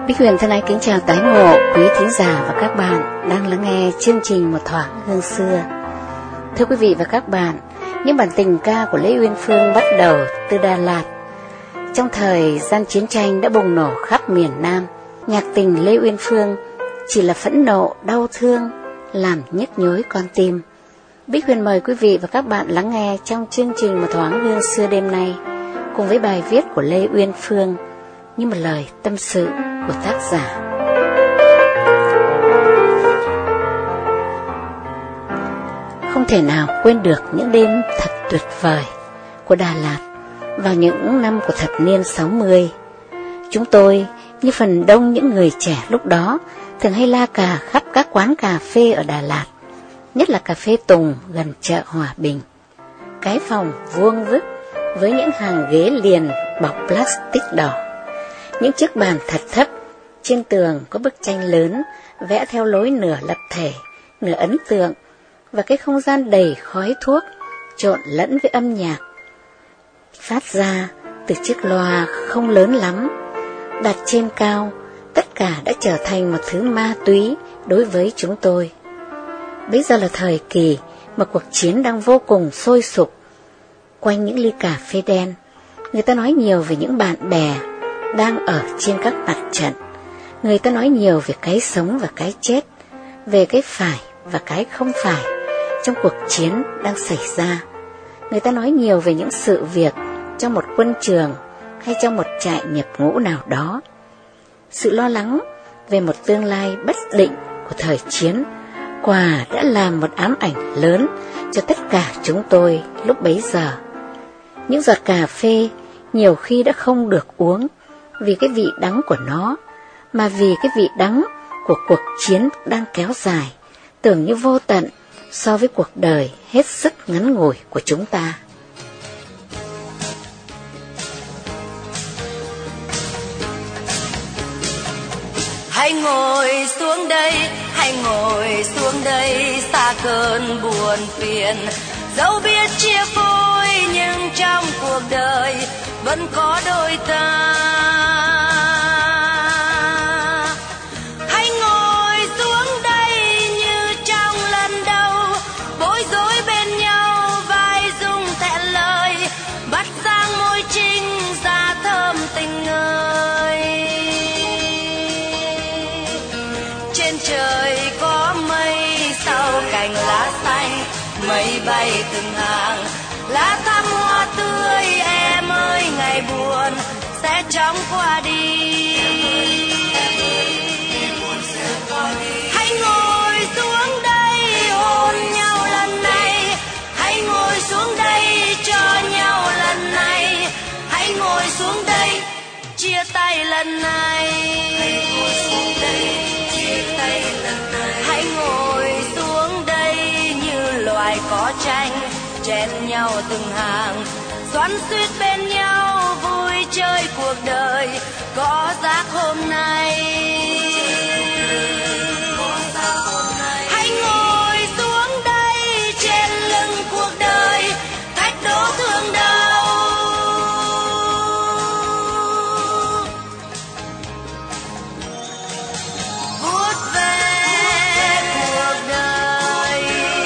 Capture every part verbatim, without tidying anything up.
Bích Huyền thân ái kính chào tái ngộ quý thính giả và các bạn đang lắng nghe chương trình Một Thoáng Hương Xưa. Thưa quý vị và các bạn, những bản tình ca của Lê Uyên Phương bắt đầu từ Đà Lạt. Trong thời gian chiến tranh đã bùng nổ khắp miền Nam, nhạc tình Lê Uyên Phương chỉ là phẫn nộ, đau thương, làm nhức nhối con tim. Bích Huyền mời quý vị và các bạn lắng nghe trong chương trình Một Thoáng Hương Xưa đêm nay, cùng với bài viết của Lê Uyên Phương như một lời tâm sự của tác giả. Không thể nào quên được những đêm thật tuyệt vời của Đà Lạt vào những năm của thập niên sáu mươi. Chúng tôi, như phần đông những người trẻ lúc đó, thường hay la cà khắp các quán cà phê ở Đà Lạt, nhất là cà phê Tùng gần chợ Hòa Bình. Cái phòng vuông vức với những hàng ghế liền bọc plastic đỏ, những chiếc bàn thật thấp, trên tường có bức tranh lớn vẽ theo lối nửa lập thể, nửa ấn tượng, và cái không gian đầy khói thuốc trộn lẫn với âm nhạc phát ra từ chiếc loa không lớn lắm đặt trên cao. Tất cả đã trở thành một thứ ma túy đối với chúng tôi. Bây giờ là thời kỳ mà cuộc chiến đang vô cùng sôi sục. Quanh những ly cà phê đen, người ta nói nhiều về những bạn bè đang ở trên các mặt trận. Người ta nói nhiều về cái sống và cái chết, về cái phải và cái không phải trong cuộc chiến đang xảy ra. Người ta nói nhiều về những sự việc trong một quân trường hay trong một trại nhập ngũ nào đó. Sự lo lắng về một tương lai bất định của thời chiến quả đã làm một ám ảnh lớn cho tất cả chúng tôi lúc bấy giờ. Những giọt cà phê nhiều khi đã không được uống vì cái vị đắng của nó, mà vì cái vị đắng của cuộc chiến đang kéo dài, tưởng như vô tận so với cuộc đời hết sức ngắn ngủi của chúng ta. Hãy ngồi xuống đây, hãy ngồi xuống đây, xa cơn buồn phiền. Dẫu biết chia phôi nhưng trong cuộc đời vẫn có đôi ta. Hãy ngồi xuống đây như trong lần đầu, bối rối bên nhau, vai rung thẹn lời, bắt sang môi trinh da thơm tình ơi. Trên trời có mây, sau cành lá xanh, mây bay từng hàng, lá thắm hoa tươi. Em ơi, ngày buồn sẽ chóng qua đi. Hãy ngồi xuống đây hôn nhau lần này, hãy ngồi xuống đây cho nhau lần này, hãy ngồi xuống đây chia tay lần này. Hãy ngồi xuống đây chia tay lần này. Hãy ngồi xuống đây như loài có tranh, chen nhau từng hàng, xoắn xuýt bên nhau vui chơi cuộc đời có rác hôm nay. Hãy ngồi xuống đây trên lưng cuộc đời, thách đố thương đau. Vút về cuộc đời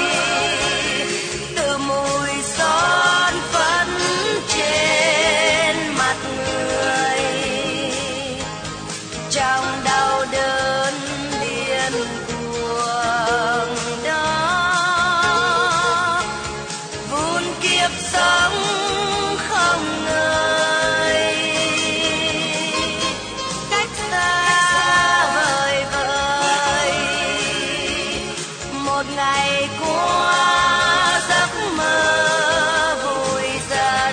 từ mùi son phấn trên mặt người, trong đau đớn điên cuồng đó, vun kiếp sống không ngơi. Cách xa vời vợi một ngày qua giấc mơ vui dần,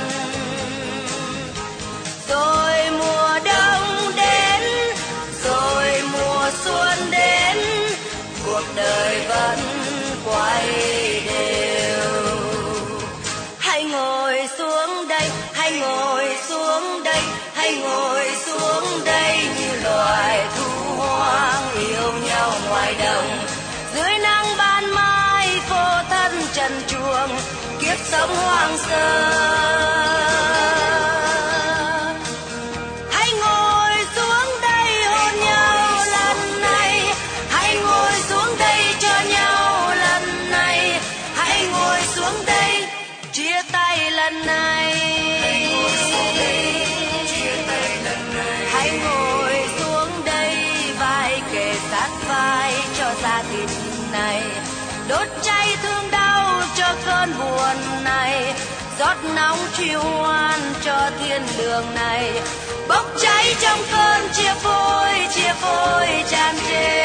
rồi mùa đông đến, rồi mùa xuân đến, cuộc đời vẫn quay đều. Hãy ngồi xuống đây, hãy ngồi xuống đây, hãy ngồi xuống đây như loài thú hoang yêu nhau ngoài đồng, dưới nắng ban mai khô thân trần truồng kiếp sống hoang sơ. Hãy ngồi xuống đây hôn nhau. đốt cháy thương đau cho cơn buồn này, giọt nóng chiêu hoan cho thiên đường này, bốc cháy trong cơn chia phôi chia phôi tràn trề.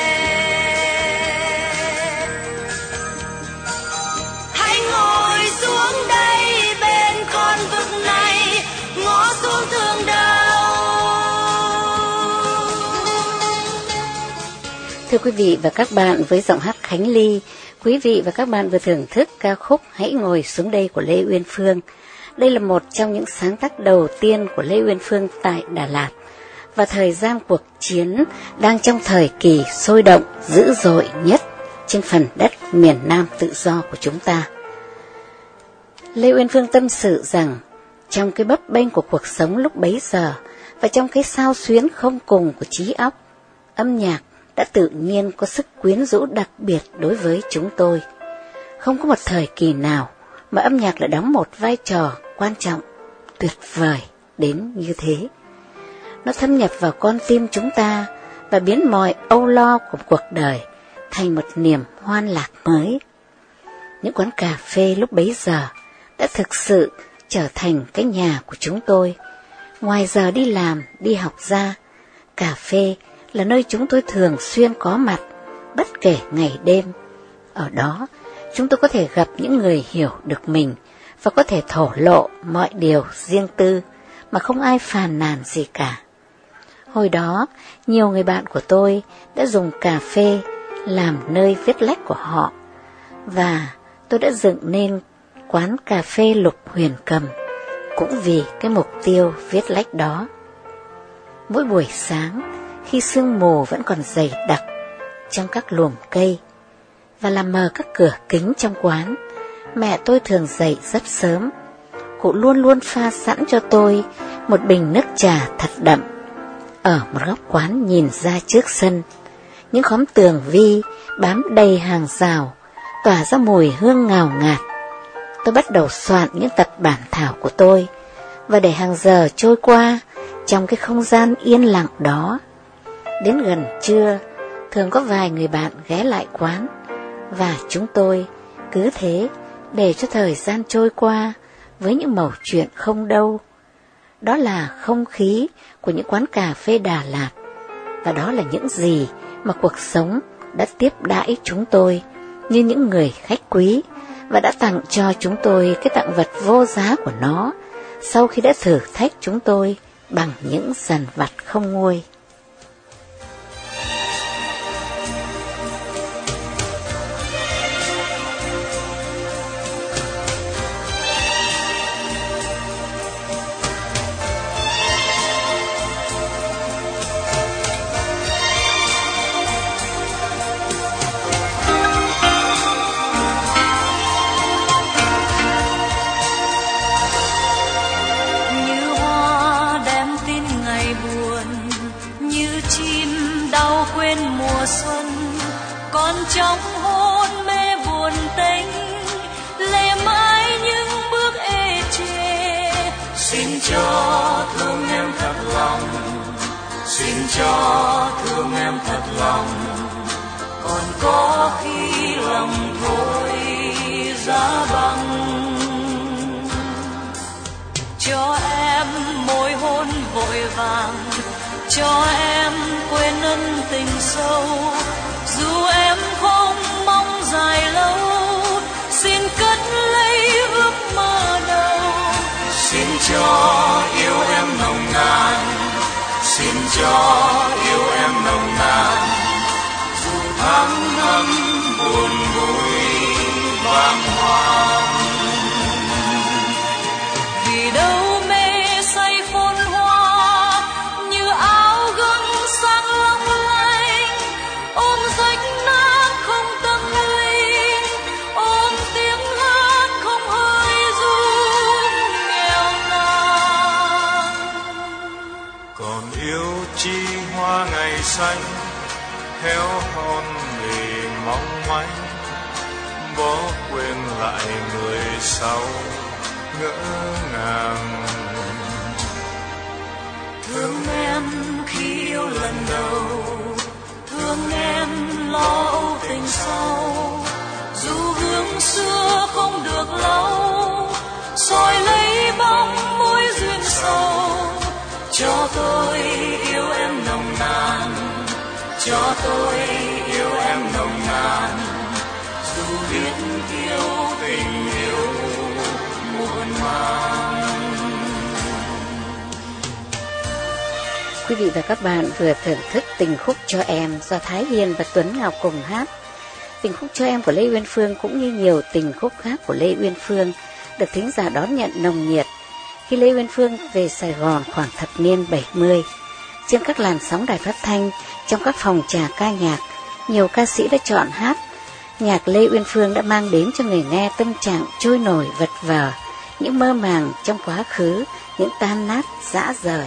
Hãy ngồi xuống đây bên con vực này, ngó xuống thương đau. Thưa quý vị và các bạn, với giọng hát Khánh Ly, quý vị và các bạn vừa thưởng thức ca khúc Hãy Ngồi Xuống Đây của Lê Uyên Phương. Đây là một trong những sáng tác đầu tiên của Lê Uyên Phương tại Đà Lạt, và thời gian cuộc chiến đang trong thời kỳ sôi động, dữ dội nhất trên phần đất miền Nam tự do của chúng ta. Lê Uyên Phương tâm sự rằng, trong cái bấp bênh của cuộc sống lúc bấy giờ, và trong cái xao xuyến không cùng của trí óc, âm nhạc đã tự nhiên có sức quyến rũ đặc biệt đối với chúng tôi. Không có một thời kỳ nào mà âm nhạc lại đóng một vai trò quan trọng, tuyệt vời đến như thế. Nó thâm nhập vào con tim chúng ta và biến mọi âu lo của cuộc đời thành một niềm hoan lạc mới. Những quán cà phê lúc bấy giờ đã thực sự trở thành cái nhà của chúng tôi. Ngoài giờ đi làm, đi học ra, cà phê là nơi chúng tôi thường xuyên có mặt, bất kể ngày đêm. Ở đó, chúng tôi có thể gặp những người hiểu được mình và có thể thổ lộ mọi điều riêng tư mà không ai phàn nàn gì cả. Hồi đó, nhiều người bạn của tôi đã dùng cà phê làm nơi viết lách của họ, và tôi đã dựng nên quán cà phê Lục Huyền Cầm cũng vì cái mục tiêu viết lách đó. Mỗi buổi sáng, khi sương mù vẫn còn dày đặc trong các luồng cây và làm mờ các cửa kính trong quán, mẹ tôi thường dậy rất sớm. Cụ luôn luôn pha sẵn cho tôi một bình nước trà thật đậm. Ở một góc quán nhìn ra trước sân, những khóm tường vi bám đầy hàng rào, tỏa ra mùi hương ngào ngạt. Tôi bắt đầu soạn những tập bản thảo của tôi, và để hàng giờ trôi qua trong cái không gian yên lặng đó. Đến gần trưa, thường có vài người bạn ghé lại quán, và chúng tôi cứ thế để cho thời gian trôi qua với những mẩu chuyện không đâu. Đó là không khí của những quán cà phê Đà Lạt, và đó là những gì mà cuộc sống đã tiếp đãi chúng tôi như những người khách quý, và đã tặng cho chúng tôi cái tặng vật vô giá của nó sau khi đã thử thách chúng tôi bằng những dằn vặt không nguôi. Trong hôn mê buồn tênh, lệ mãi những bước ê chề. Xin cho thương em thật lòng, xin cho thương em thật lòng, còn có khi lòng thôi giá băng. Cho em môi hôn vội vàng, cho em quên ân tình sâu. Dù em không mong dài lâu, xin cất lấy ước mơ đầu. Xin cho yêu em nồng nàn, xin cho yêu em nồng nàn. Dù tháng năm buồn vui bàng hoàng, vì đâu mê say phồn hoa như áo gấm sáng long lanh. Ôm rách nát không tâm linh, ôm tiếng hát không hơi ru nghèo nàn. Còn yêu chi hoa ngày xanh, héo hon vì mong manh, bỏ quên lại người sau ngỡ ngàng. Thương em khi yêu lần đầu, thương em lo âu tình sâu. cho tôi yêu em nồng nàn, cho tôi yêu em nồng nàn, dù biết yêu tình yêu muôn màng. Quý vị và các bạn vừa thưởng thức tình khúc Cho Em do Thái Hiền và Tuấn Ngọc cùng hát. Tình khúc Cho Em của Lê Uyên Phương cũng như nhiều tình khúc khác của Lê Uyên Phương được thính giả đón nhận nồng nhiệt khi Lê Uyên Phương về Sài Gòn khoảng thập niên bảy mươi. Trên các làn sóng đài phát thanh, trong các phòng trà ca nhạc, nhiều ca sĩ đã chọn hát. Nhạc Lê Uyên Phương đã mang đến cho người nghe tâm trạng trôi nổi vật vờ, những mơ màng trong quá khứ, những tan nát dã rời.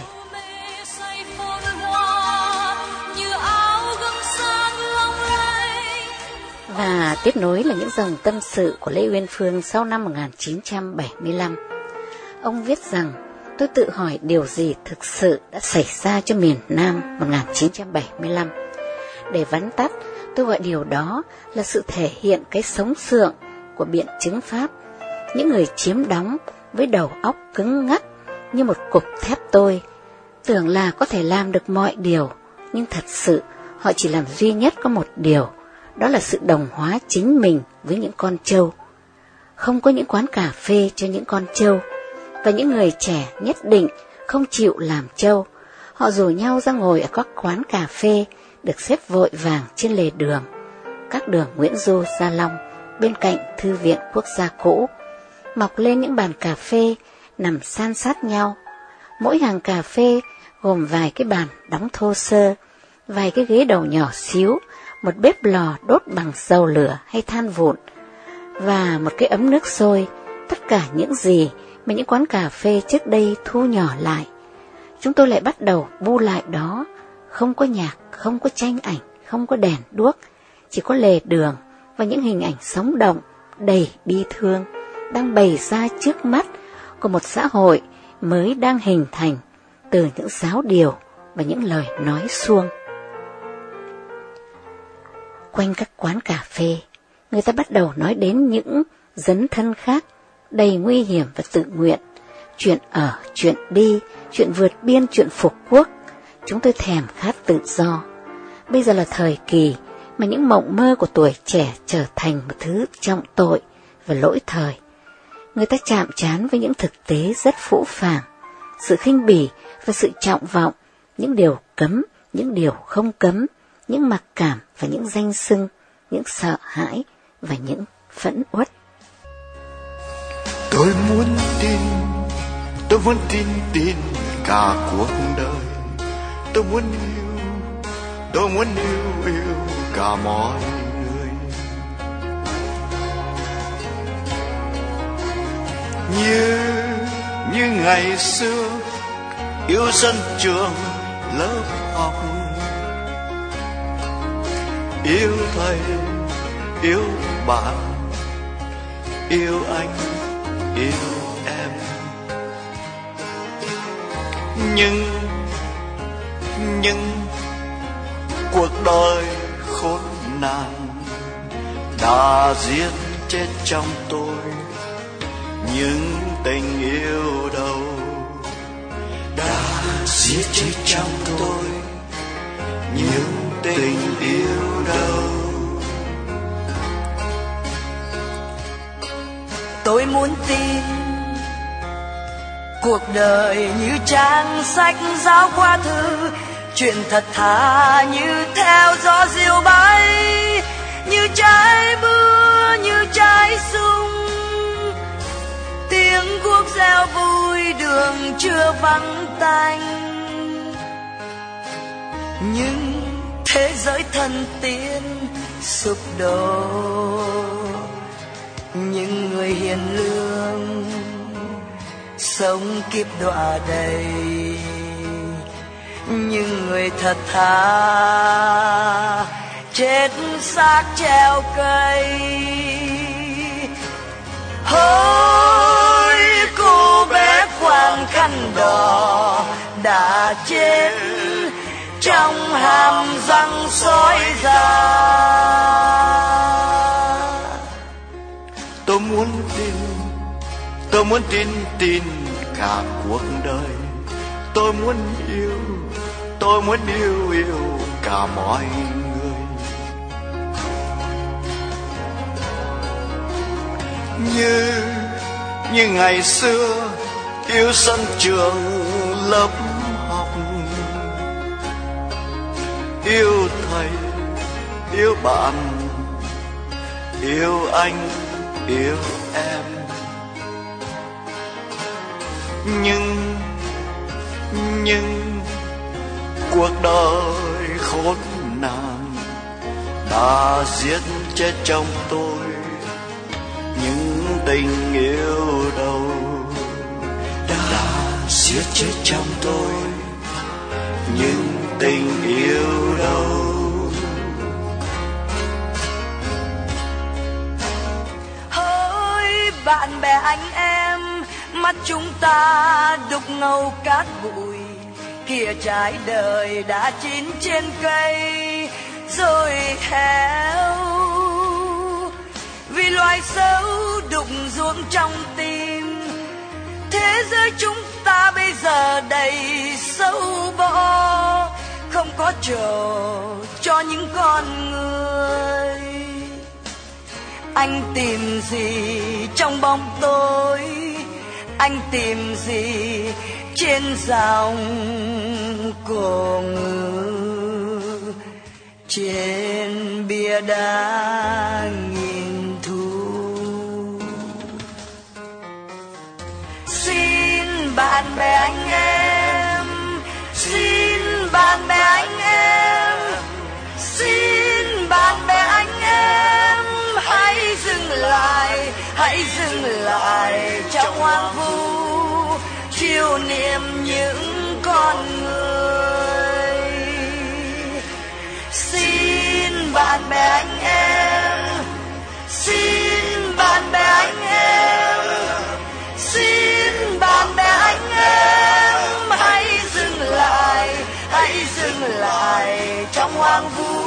Và tiếp nối là những dòng tâm sự của Lê Uyên Phương sau năm một nghìn chín trăm bảy mươi lăm. Ông viết rằng, tôi tự hỏi điều gì thực sự đã xảy ra cho miền Nam một nghìn chín trăm bảy mươi lăm. Để vắn tắt, tôi gọi điều đó là sự thể hiện cái sống sượng của biện chứng Pháp. Những người chiếm đóng với đầu óc cứng ngắc như một cục thép tôi, tưởng là có thể làm được mọi điều, nhưng thật sự họ chỉ làm duy nhất có một điều, đó là sự đồng hóa chính mình với những con trâu. Không có những quán cà phê cho những con trâu, và những người trẻ nhất định không chịu làm trâu. Họ rủ nhau ra ngồi ở các quán cà phê được xếp vội vàng trên lề đường, các đường Nguyễn Du, Gia Long, bên cạnh Thư viện Quốc gia cũ. Mọc lên những bàn cà phê nằm san sát nhau. Mỗi hàng cà phê gồm vài cái bàn đóng thô sơ, vài cái ghế đầu nhỏ xíu, một bếp lò đốt bằng dầu lửa hay than vụn, và một cái ấm nước sôi. Tất cả những gì mà những quán cà phê trước đây thu nhỏ lại, chúng tôi lại bắt đầu bu lại đó. Không có nhạc, không có tranh ảnh, không có đèn đuốc, chỉ có lề đường và những hình ảnh sống động, đầy bi thương, đang bày ra trước mắt của một xã hội mới đang hình thành từ những giáo điều và những lời nói suông. Quanh các quán cà phê, người ta bắt đầu nói đến những dấn thân khác, đầy nguy hiểm và tự nguyện. Chuyện ở, chuyện đi, chuyện vượt biên, chuyện phục quốc. Chúng tôi thèm khát tự do. Bây giờ là thời kỳ mà những mộng mơ của tuổi trẻ trở thành một thứ trọng tội và lỗi thời. Người ta chạm trán với những thực tế rất phũ phàng, sự khinh bỉ và sự trọng vọng, những điều cấm, những điều không cấm, những mặc cảm và những danh xưng, những sợ hãi và những phẫn uất. Tôi muốn tin, tôi muốn tin tin cả cuộc đời. Tôi muốn yêu, tôi muốn yêu yêu cả mọi người. Như như ngày xưa yêu sân trường lớp học, yêu thầy, yêu bạn, yêu anh, yêu em. Nhưng nhưng cuộc đời khốn nạn đã giết chết trong tôi những tình yêu đầu, đã giết chết trong tôi những tình yêu đầu. Tôi muốn tin cuộc đời như trang sách giáo khoa thư, chuyện thật thà như theo gió diều bay, như trái mưa, như trái sung, tiếng cuốc reo vui đường chưa vắng tanh. Nhưng thế giới thần tiên sụp đổ, những người hiền lương sống kiếp đọa đầy, những người thật thà chết xác treo cây. Hỡi cô bé khoan khăn đỏ đã chết trong hàm răng sói già. Tôi muốn tin, tôi muốn tin tin cả cuộc đời. tôi muốn yêu, tôi muốn yêu yêu cả mọi người. Như như ngày xưa yêu sân trường lớp học, yêu thầy, yêu bạn, yêu anh, yêu em. Nhưng nhưng cuộc đời khốn nạn đã giết chết trong tôi những tình yêu đầu, đã giết chết trong tôi những tình yêu đầu. Hỡi bạn bè anh em, mắt chúng ta đục ngầu cát bụi, kìa trái đời đã chín trên cây rồi héo. Vì loài sâu đục ruộng trong tim, thế giới chúng ta bây giờ đầy sâu bọ, không có chỗ cho những con người. Anh tìm gì trong bóng tối, anh tìm gì trên dòng cổ ngữ, trên bia đá nghìn thu. Xin bạn bè anh em, xin bạn bè anh em, xin bạn bè anh em, hãy dừng lại, hãy dừng lại trong hoang vu, chiều niệm những con người. Xin bạn bè anh em, xin bạn bè anh em, xin bạn bè anh em, hãy dừng lại, hãy dừng lại trong hoang vu,